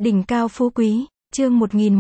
Đỉnh cao phú quý, chương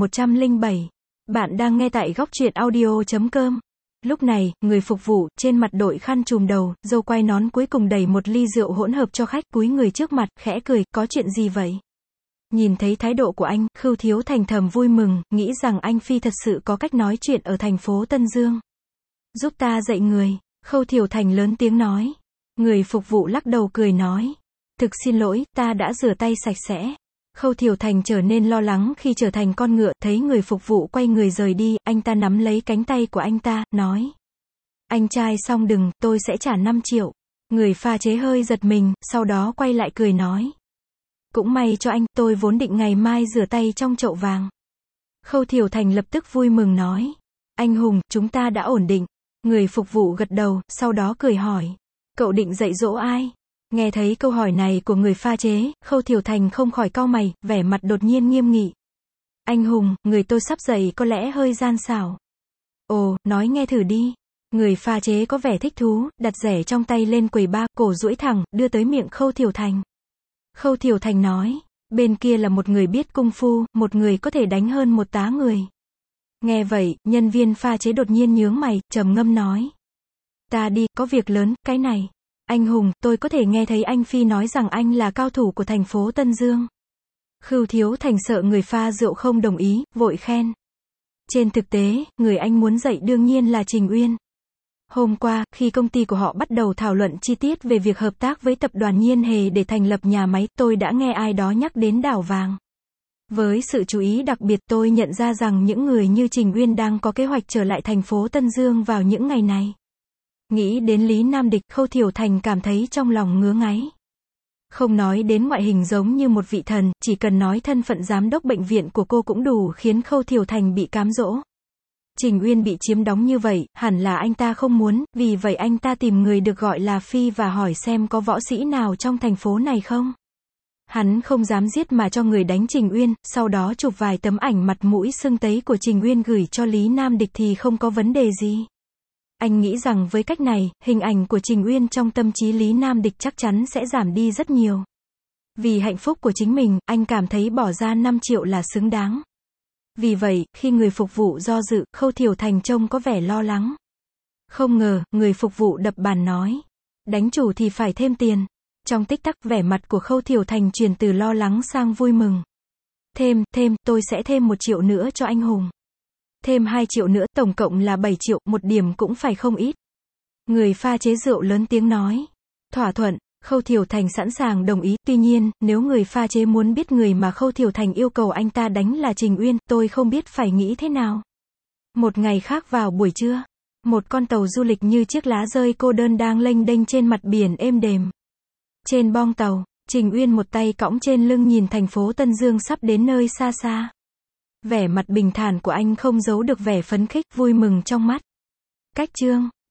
1107. Bạn đang nghe tại góc truyện audio.com. Lúc này, người phục vụ, trên mặt đội khăn trùm đầu, râu quai nón cuối cùng đẩy một ly rượu hỗn hợp cho khách, cúi người trước mặt, khẽ cười, có chuyện gì vậy? Nhìn thấy thái độ của anh, Khưu Thiếu Thành thầm vui mừng, nghĩ rằng anh Phi thật sự có cách nói chuyện ở thành phố Tân Dương. Giúp ta dạy người, Khưu Thiểu Thành lớn tiếng nói. Người phục vụ lắc đầu cười nói. Thực xin lỗi, ta đã rửa tay sạch sẽ. Khâu Thiểu Thành trở nên lo lắng khi trở thành con ngựa, thấy người phục vụ quay người rời đi, anh ta nắm lấy cánh tay của anh ta, nói. Anh trai xong đừng, tôi sẽ trả 5 triệu. Người pha chế hơi giật mình, sau đó quay lại cười nói. Cũng may cho anh, tôi vốn định ngày mai rửa tay trong chậu vàng. Khâu Thiểu Thành lập tức vui mừng nói. Anh hùng, chúng ta đã ổn định. Người phục vụ gật đầu, sau đó cười hỏi. Cậu định dạy dỗ ai? Nghe thấy câu hỏi này của người pha chế, Khâu Thiểu Thành không khỏi cau mày, vẻ mặt đột nhiên nghiêm nghị. Anh hùng, người tôi sắp dạy có lẽ hơi gian xảo. Ồ, nói nghe thử đi. Người pha chế có vẻ thích thú, đặt rẻ trong tay lên quầy bar, cổ duỗi thẳng, đưa tới miệng Khâu Thiểu Thành. Khâu Thiểu Thành nói, bên kia là một người biết cung phu, một người có thể đánh hơn một tá người. Nghe vậy, nhân viên pha chế đột nhiên nhướng mày, trầm ngâm nói. Ta đi, có việc lớn, cái này. Anh hùng, tôi có thể nghe thấy anh Phi nói rằng anh là cao thủ của thành phố Tân Dương. Khưu Thiếu Thành sợ người pha rượu không đồng ý, vội khen. Trên thực tế, người anh muốn dạy đương nhiên là Trình Uyên. Hôm qua, khi công ty của họ bắt đầu thảo luận chi tiết về việc hợp tác với tập đoàn Nhiên Hề để thành lập nhà máy, tôi đã nghe ai đó nhắc đến đảo vàng. Với sự chú ý đặc biệt, tôi nhận ra rằng những người như Trình Uyên đang có kế hoạch trở lại thành phố Tân Dương vào những ngày này. Nghĩ đến Lý Nam Địch, Khâu Thiểu Thành cảm thấy trong lòng ngứa ngáy. Không nói đến ngoại hình giống như một vị thần, chỉ cần nói thân phận giám đốc bệnh viện của cô cũng đủ khiến Khâu Thiểu Thành bị cám dỗ. Trình Uyên bị chiếm đóng như vậy, hẳn là anh ta không muốn, vì vậy anh ta tìm người được gọi là Phi và hỏi xem có võ sĩ nào trong thành phố này không. Hắn không dám giết mà cho người đánh Trình Uyên, sau đó chụp vài tấm ảnh mặt mũi sưng tấy của Trình Uyên gửi cho Lý Nam Địch thì không có vấn đề gì. Anh nghĩ rằng với cách này, hình ảnh của Trình Uyên trong tâm trí Lý Nam Địch chắc chắn sẽ giảm đi rất nhiều. Vì hạnh phúc của chính mình, anh cảm thấy bỏ ra 5 triệu là xứng đáng. Vì vậy, khi người phục vụ do dự, Khâu Thiểu Thành trông có vẻ lo lắng. Không ngờ, người phục vụ đập bàn nói. Đánh chủ thì phải thêm tiền. Trong tích tắc, vẻ mặt của Khâu Thiểu Thành chuyển từ lo lắng sang vui mừng. Thêm, tôi sẽ thêm 1 triệu nữa cho anh hùng. Thêm 2 triệu nữa, tổng cộng là 7 triệu, một điểm cũng phải không ít. Người pha chế rượu lớn tiếng nói. Thỏa thuận, Khâu Thiểu Thành sẵn sàng đồng ý, tuy nhiên, nếu người pha chế muốn biết người mà Khâu Thiểu Thành yêu cầu anh ta đánh là Trình Uyên, tôi không biết phải nghĩ thế nào. Một ngày khác vào buổi trưa, một con tàu du lịch như chiếc lá rơi cô đơn đang lênh đênh trên mặt biển êm đềm. Trên boong tàu, Trình Uyên một tay cõng trên lưng nhìn thành phố Tân Dương sắp đến nơi xa xa. Vẻ mặt bình thản của anh không giấu được vẻ phấn khích, vui mừng trong mắt. Cách chương